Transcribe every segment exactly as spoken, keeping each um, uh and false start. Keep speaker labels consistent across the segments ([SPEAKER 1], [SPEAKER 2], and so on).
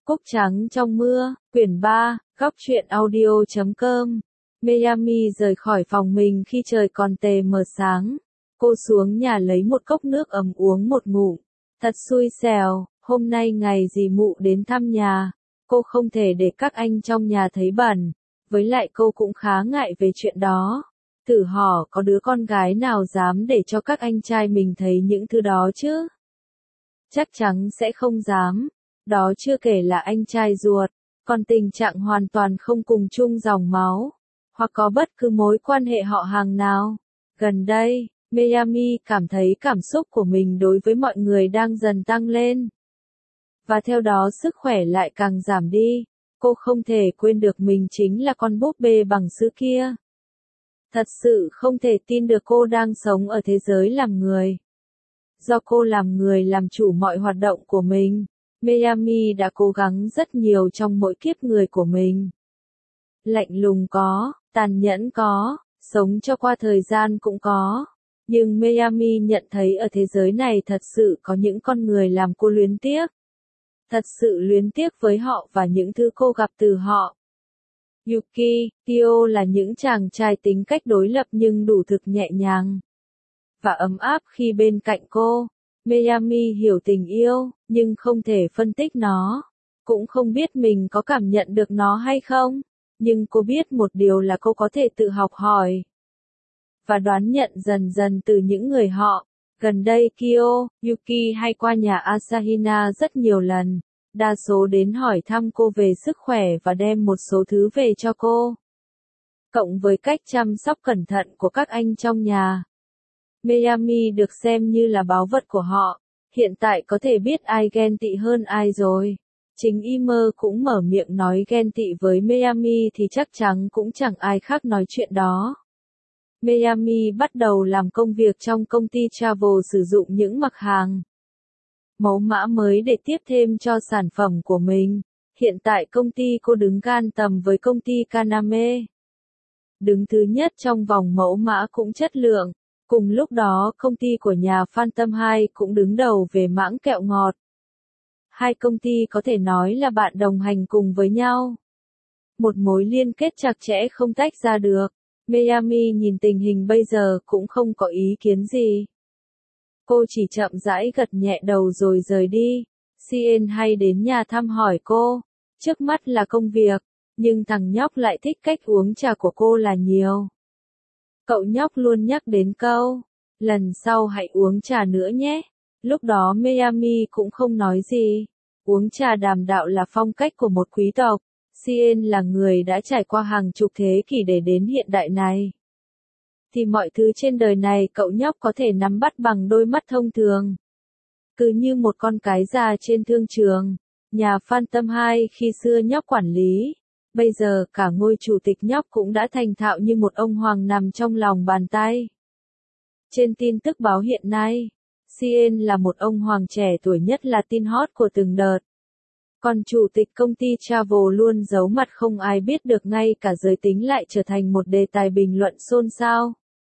[SPEAKER 1] Cúc trắng trong mưa, quyển ba, góc truyện audio chấm com. Miami rời khỏi phòng mình khi trời còn tờ mờ sáng. Cô xuống nhà lấy một cốc nước ấm uống một ngụm. Thật xui xẻo, hôm nay ngày dì Mụ đến thăm nhà. Cô không thể để các anh trong nhà thấy bẩn. Với lại cô cũng khá ngại về chuyện đó. Thử hỏi có đứa con gái nào dám để cho các anh trai mình thấy những thứ đó chứ? Chắc chắn sẽ không dám. Đó chưa kể là anh trai ruột, còn tình trạng hoàn toàn không cùng chung dòng máu, hoặc có bất cứ mối quan hệ họ hàng nào. Gần đây, Miami cảm thấy cảm xúc của mình đối với mọi người đang dần tăng lên. Và theo đó sức khỏe lại càng giảm đi. Cô không thể quên được mình chính là con búp bê bằng sữa kia. Thật sự không thể tin được cô đang sống ở thế giới làm người. Do cô làm người làm chủ mọi hoạt động của mình, Miami đã cố gắng rất nhiều trong mỗi kiếp người của mình. Lạnh lùng có, tàn nhẫn có, sống cho qua thời gian cũng có. Nhưng Miami nhận thấy ở thế giới này thật sự có những con người làm cô luyến tiếc. Thật sự luyến tiếc với họ và những thứ cô gặp từ họ. Yuki, Kyo là những chàng trai tính cách đối lập nhưng đủ thực nhẹ nhàng và ấm áp khi bên cạnh cô. Miami hiểu tình yêu, nhưng không thể phân tích nó. Cũng không biết mình có cảm nhận được nó hay không. Nhưng cô biết một điều là cô có thể tự học hỏi và đoán nhận dần dần từ những người họ. Gần đây Kyo, Yuki hay qua nhà Asahina rất nhiều lần. Đa số đến hỏi thăm cô về sức khỏe và đem một số thứ về cho cô. Cộng với cách chăm sóc cẩn thận của các anh trong nhà, Miami được xem như là báu vật của họ. Hiện tại có thể biết ai ghen tị hơn ai rồi. Chính Imer cũng mở miệng nói ghen tị với Miami thì chắc chắn cũng chẳng ai khác nói chuyện đó. Miami bắt đầu làm công việc trong công ty travel sử dụng những mặt hàng mẫu mã mới để tiếp thêm cho sản phẩm của mình. Hiện tại công ty cô đứng gan tầm với công ty Kaname. Đứng thứ nhất trong vòng mẫu mã cũng chất lượng. Cùng lúc đó công ty của nhà Phantom hai cũng đứng đầu về mãng kẹo ngọt. Hai công ty có thể nói là bạn đồng hành cùng với nhau. Một mối liên kết chặt chẽ không tách ra được. Miami nhìn tình hình bây giờ cũng không có ý kiến gì. Cô chỉ chậm rãi gật nhẹ đầu rồi rời đi. Sien hay đến nhà thăm hỏi cô. Trước mắt là công việc, nhưng thằng nhóc lại thích cách uống trà của cô là nhiều. Cậu nhóc luôn nhắc đến câu, lần sau hãy uống trà nữa nhé. Lúc đó Miami cũng không nói gì. Uống trà đàm đạo là phong cách của một quý tộc. Sien là người đã trải qua hàng chục thế kỷ để đến hiện đại này. Thì mọi thứ trên đời này cậu nhóc có thể nắm bắt bằng đôi mắt thông thường. Cứ như một con cái già trên thương trường. Nhà Phantom hai khi xưa nhóc quản lý. Bây giờ cả ngôi chủ tịch nhóc cũng đã thành thạo như một ông hoàng nằm trong lòng bàn tay. Trên tin tức báo hiện nay, Sien là một ông hoàng trẻ tuổi nhất là tin hot của từng đợt. Còn chủ tịch công ty travel luôn giấu mặt không ai biết được, ngay cả giới tính lại trở thành một đề tài bình luận xôn xao.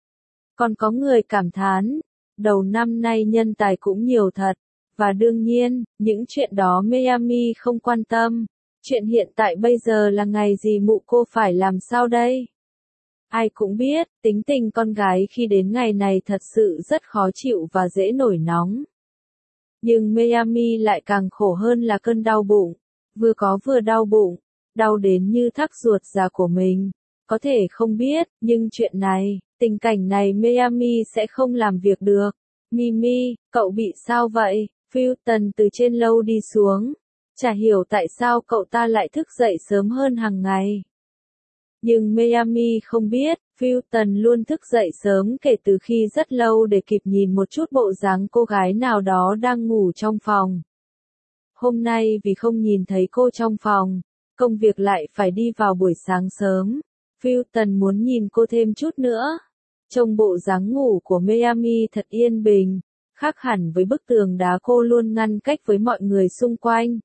[SPEAKER 1] Còn có người cảm thán, đầu năm nay nhân tài cũng nhiều thật. Và đương nhiên, những chuyện đó Miami không quan tâm. Chuyện hiện tại bây giờ là ngày dì Mụ cô phải làm sao đây? Ai cũng biết, tính tình con gái khi đến ngày này thật sự rất khó chịu và dễ nổi nóng. Nhưng Miami lại càng khổ hơn là cơn đau bụng. Vừa có vừa đau bụng, đau đến như thắt ruột già của mình. Có thể không biết, nhưng chuyện này, tình cảnh này Miami sẽ không làm việc được. Mimi, cậu bị sao vậy? Fulton từ trên lâu đi xuống. Chả hiểu tại sao cậu ta lại thức dậy sớm hơn hàng ngày. Nhưng Miami không biết, Fulton luôn thức dậy sớm kể từ khi rất lâu để kịp nhìn một chút bộ dáng cô gái nào đó đang ngủ trong phòng. Hôm nay vì không nhìn thấy cô trong phòng, công việc lại phải đi vào buổi sáng sớm. Fulton muốn nhìn cô thêm chút nữa. Trông bộ dáng ngủ của Miami thật yên bình, khác hẳn với bức tường đá cô luôn ngăn cách với mọi người xung quanh.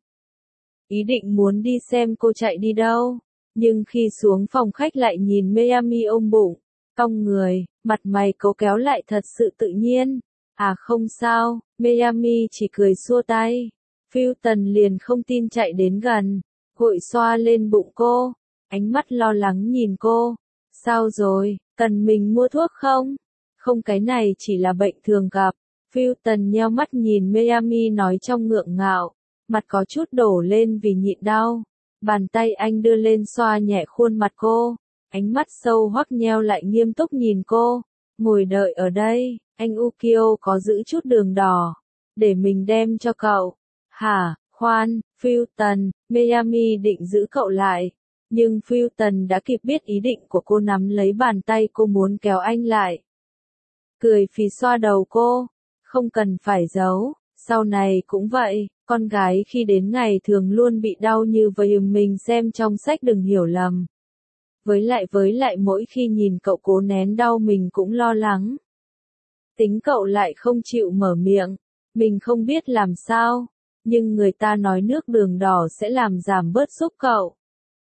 [SPEAKER 1] Ý định muốn đi xem cô chạy đi đâu, nhưng khi xuống phòng khách lại nhìn Miami ôm bụng, cong người, mặt mày cố kéo lại thật sự tự nhiên. À không sao, Miami chỉ cười xua tay. Fulton liền không tin chạy đến gần, gội xoa lên bụng cô, ánh mắt lo lắng nhìn cô. Sao rồi, cần mình mua thuốc không? Không, cái này chỉ là bệnh thường gặp. Fulton nheo mắt nhìn Miami nói trong ngượng ngạo, mặt có chút đổ lên vì nhịn đau. Bàn tay anh đưa lên xoa nhẹ khuôn mặt cô, ánh mắt sâu hoắc nheo lại nghiêm túc nhìn cô. Ngồi đợi ở đây, anh Ukio có giữ chút đường đỏ, để mình đem cho cậu. Hả, khoan, Fulton, Miami định giữ cậu lại. Nhưng Fulton đã kịp biết ý định của cô, nắm lấy bàn tay cô muốn kéo anh lại. Cười phì xoa đầu cô, không cần phải giấu, sau này cũng vậy, con gái khi đến ngày thường luôn bị đau như vậy, mình xem trong sách đừng hiểu lầm. Với lại với lại mỗi khi nhìn cậu cố nén đau mình cũng lo lắng. Tính cậu lại không chịu mở miệng, mình không biết làm sao, nhưng người ta nói nước đường đỏ sẽ làm giảm bớt xúc cậu.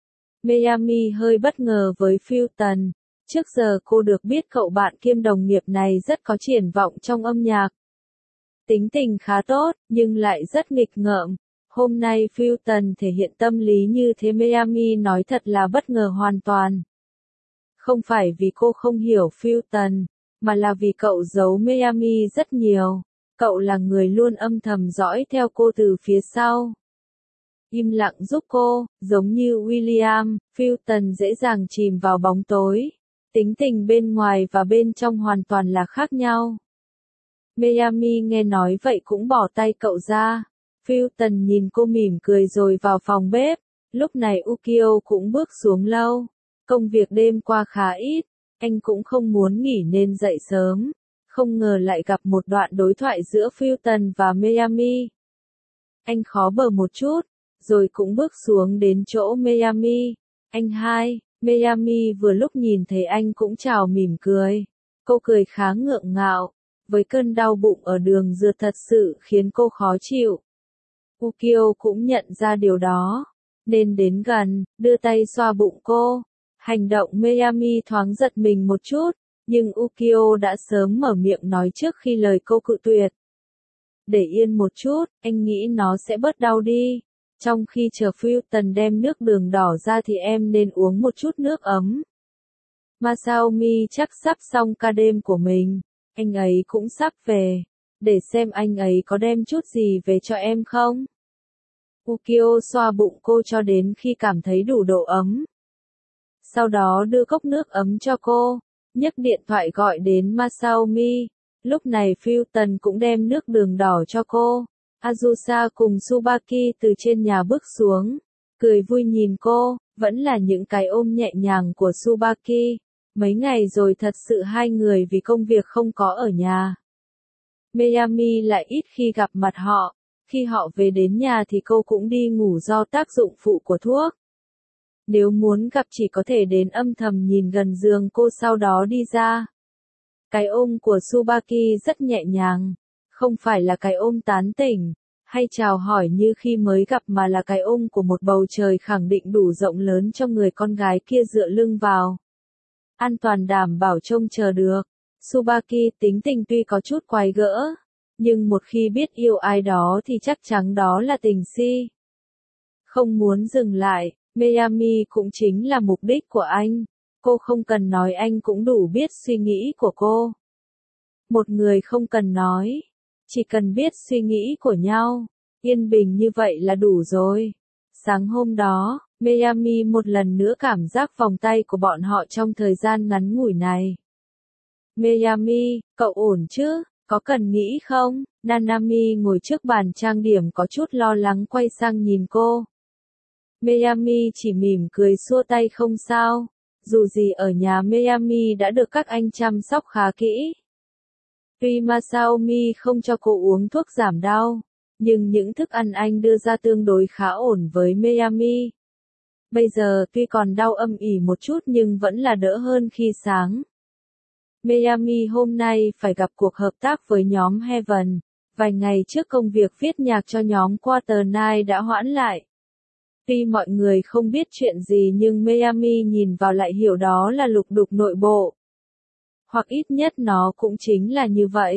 [SPEAKER 1] Miami hơi bất ngờ với Fulton, trước giờ cô được biết cậu bạn kiêm đồng nghiệp này rất có triển vọng trong âm nhạc. Tính tình khá tốt, nhưng lại rất nghịch ngợm. Hôm nay Fulton thể hiện tâm lý như thế, Miami nói thật là bất ngờ hoàn toàn. Không phải vì cô không hiểu Fulton, mà là vì cậu giấu Miami rất nhiều. Cậu là người luôn âm thầm dõi theo cô từ phía sau. Im lặng giúp cô, giống như William, Fulton dễ dàng chìm vào bóng tối. Tính tình bên ngoài và bên trong hoàn toàn là khác nhau. Miami nghe nói vậy cũng bỏ tay cậu ra. Fulton nhìn cô mỉm cười rồi vào phòng bếp. Lúc này Ukio cũng bước xuống lâu. Công việc đêm qua khá ít, anh cũng không muốn nghỉ nên dậy sớm. Không ngờ lại gặp một đoạn đối thoại giữa Fulton và Miami. Anh khó bờ một chút, rồi cũng bước xuống đến chỗ Miami. Anh hai, Miami vừa lúc nhìn thấy anh cũng chào mỉm cười. Cô cười khá ngượng ngạo, với cơn đau bụng ở đường dừa thật sự khiến cô khó chịu. Ukio cũng nhận ra điều đó, nên đến gần, đưa tay xoa bụng cô. Hành động Miami thoáng giật mình một chút, nhưng Ukio đã sớm mở miệng nói trước khi lời cô cự tuyệt. Để yên một chút, anh nghĩ nó sẽ bớt đau đi. Trong khi chờ Fulton đem nước đường đỏ ra thì em nên uống một chút nước ấm. Masaomi chắc sắp xong ca đêm của mình, anh ấy cũng sắp về, để xem anh ấy có đem chút gì về cho em không. Ukio xoa bụng cô cho đến khi cảm thấy đủ độ ấm. Sau đó đưa cốc nước ấm cho cô, nhấc điện thoại gọi đến Masaomi. Lúc này Fulton cũng đem nước đường đỏ cho cô. Azusa cùng Tsubaki từ trên nhà bước xuống, cười vui nhìn cô, vẫn là những cái ôm nhẹ nhàng của Tsubaki. Mấy ngày rồi thật sự hai người vì công việc không có ở nhà. Miami lại ít khi gặp mặt họ, khi họ về đến nhà thì cô cũng đi ngủ do tác dụng phụ của thuốc. Nếu muốn gặp chỉ có thể đến âm thầm nhìn gần giường cô sau đó đi ra. Cái ôm của Tsubaki rất nhẹ nhàng, không phải là cái ôm tán tỉnh, hay chào hỏi như khi mới gặp mà là cái ôm của một bầu trời khẳng định đủ rộng lớn cho người con gái kia dựa lưng vào. An toàn đảm bảo trông chờ được. Tsubaki tính tình tuy có chút quái gỡ, nhưng một khi biết yêu ai đó thì chắc chắn đó là tình si. Không muốn dừng lại, Miami cũng chính là mục đích của anh. Cô không cần nói anh cũng đủ biết suy nghĩ của cô. Một người không cần nói, chỉ cần biết suy nghĩ của nhau, yên bình như vậy là đủ rồi. Sáng hôm đó, Miami một lần nữa cảm giác vòng tay của bọn họ trong thời gian ngắn ngủi này. Miami, cậu ổn chứ? Có cần nghĩ không? Nanami ngồi trước bàn trang điểm có chút lo lắng quay sang nhìn cô. Miami chỉ mỉm cười xua tay không sao. Dù gì ở nhà Miami đã được các anh chăm sóc khá kỹ. Tuy Masaomi không cho cô uống thuốc giảm đau, nhưng những thức ăn anh đưa ra tương đối khá ổn với Miami. Bây giờ tuy còn đau âm ỉ một chút nhưng vẫn là đỡ hơn khi sáng. Miami hôm nay phải gặp cuộc hợp tác với nhóm Heaven. Vài ngày trước công việc viết nhạc cho nhóm Quarter Night đã hoãn lại. Tuy mọi người không biết chuyện gì nhưng Miami nhìn vào lại hiểu đó là lục đục nội bộ. Hoặc ít nhất nó cũng chính là như vậy.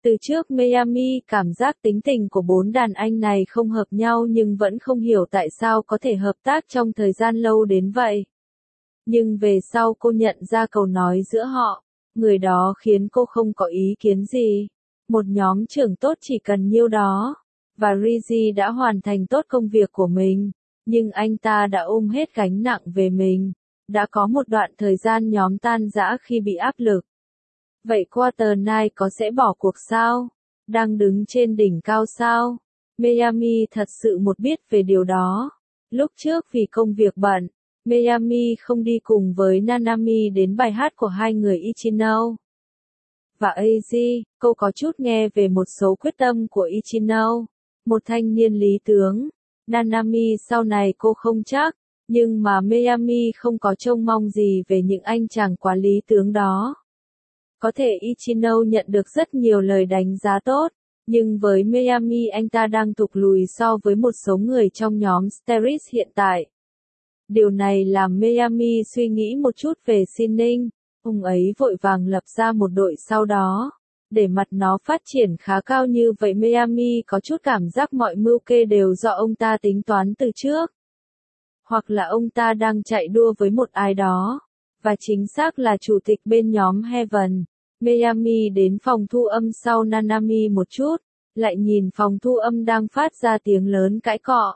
[SPEAKER 1] Từ trước Miami cảm giác tính tình của bốn đàn anh này không hợp nhau nhưng vẫn không hiểu tại sao có thể hợp tác trong thời gian lâu đến vậy. Nhưng về sau cô nhận ra câu nói giữa họ, người đó khiến cô không có ý kiến gì. Một nhóm trưởng tốt chỉ cần nhiêu đó. Và Rizzy đã hoàn thành tốt công việc của mình, nhưng anh ta đã ôm hết gánh nặng về mình. Đã có một đoạn thời gian nhóm tan rã khi bị áp lực. Vậy Quarter Night có sẽ bỏ cuộc sao? Đang đứng trên đỉnh cao sao? Miami thật sự một biết về điều đó. Lúc trước vì công việc bận, Miami không đi cùng với Nanami đến bài hát của hai người Ichino và a giê. Cô có chút nghe về một số quyết tâm của Ichino, một thanh niên lý tướng. Nanami sau này cô không chắc, nhưng mà Miami không có trông mong gì về những anh chàng quá lý tướng đó. Có thể Ichino nhận được rất nhiều lời đánh giá tốt, nhưng với Miami anh ta đang tụt lùi so với một số người trong nhóm Steris hiện tại. Điều này làm Miami suy nghĩ một chút về Sinning. Ông ấy vội vàng lập ra một đội sau đó. Để mặt nó phát triển khá cao như vậy Miami có chút cảm giác mọi mưu kê đều do ông ta tính toán từ trước. Hoặc là ông ta đang chạy đua với một ai đó. Và chính xác là chủ tịch bên nhóm Heaven. Miami đến phòng thu âm sau Nanami một chút, lại nhìn phòng thu âm đang phát ra tiếng lớn cãi cọ.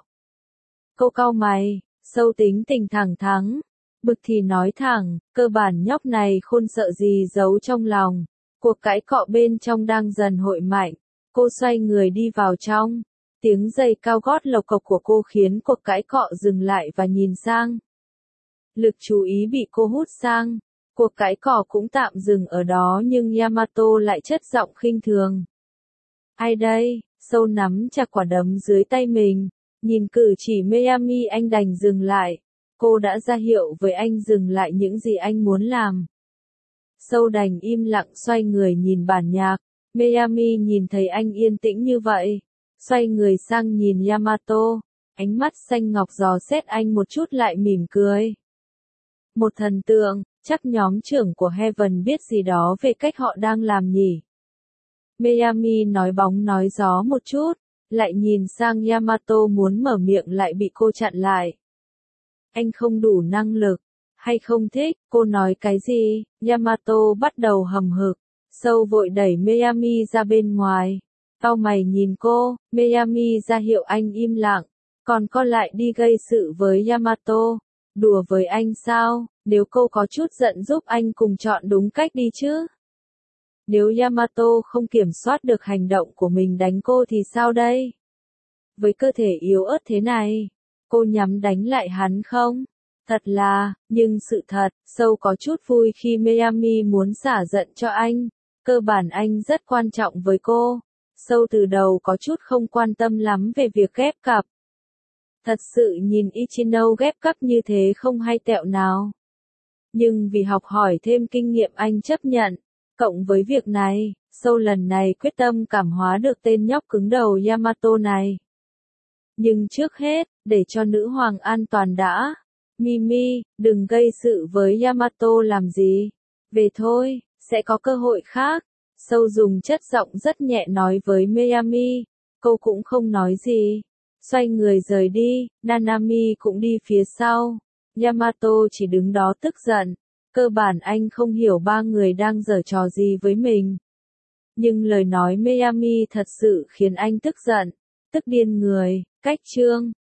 [SPEAKER 1] Cô cau mày, sâu tính tình thẳng thắn. Bực thì nói thẳng, cơ bản nhóc này khôn sợ gì giấu trong lòng. Cuộc cãi cọ bên trong đang dần hội mạnh. Cô xoay người đi vào trong. Tiếng giày cao gót lộc cộc của cô khiến cuộc cãi cọ dừng lại và nhìn sang. Lực chú ý bị cô hút sang. Cuộc cãi cọ cũng tạm dừng ở đó nhưng Yamato lại chất giọng khinh thường. Ai đây? Sâu nắm chặt quả đấm dưới tay mình. Nhìn cử chỉ Miami anh đành dừng lại. Cô đã ra hiệu với anh dừng lại những gì anh muốn làm. Sâu đành im lặng xoay người nhìn bản nhạc. Miami nhìn thấy anh yên tĩnh như vậy. Xoay người sang nhìn Yamato. Ánh mắt xanh ngọc dò xét anh một chút lại mỉm cười. Một thần tượng, chắc nhóm trưởng của Heaven biết gì đó về cách họ đang làm nhỉ. Miami nói bóng nói gió một chút. Lại nhìn sang Yamato muốn mở miệng lại bị cô chặn lại. Anh không đủ năng lực, hay không thích, cô nói cái gì? Yamato bắt đầu hầm hực. Sâu vội đẩy Miami ra bên ngoài. Cau mày nhìn cô, Miami ra hiệu anh im lặng. Còn cô lại đi gây sự với Yamato. Đùa với anh sao? Nếu cô có chút giận giúp anh cùng chọn đúng cách đi chứ. Nếu Yamato không kiểm soát được hành động của mình đánh cô thì sao đây? Với cơ thể yếu ớt thế này, cô nhắm đánh lại hắn không? Thật là, nhưng sự thật, Sâu có chút vui khi Miami muốn xả giận cho anh. Cơ bản anh rất quan trọng với cô. Sâu từ đầu có chút không quan tâm lắm về việc ghép cặp. Thật sự nhìn Ichino ghép cặp như thế không hay tẹo nào. Nhưng vì học hỏi thêm kinh nghiệm anh chấp nhận. Cộng với việc này, Sâu lần này quyết tâm cảm hóa được tên nhóc cứng đầu Yamato này. Nhưng trước hết, để cho nữ hoàng an toàn đã. Mimi, đừng gây sự với Yamato làm gì. Về thôi, sẽ có cơ hội khác. Sâu dùng chất giọng rất nhẹ nói với Miami. Cô cũng không nói gì. Xoay người rời đi, Nanami cũng đi phía sau. Yamato chỉ đứng đó tức giận. Cơ bản anh không hiểu ba người đang giở trò gì với mình. Nhưng lời nói Miami thật sự khiến anh tức giận. Tức điên người, cách chương.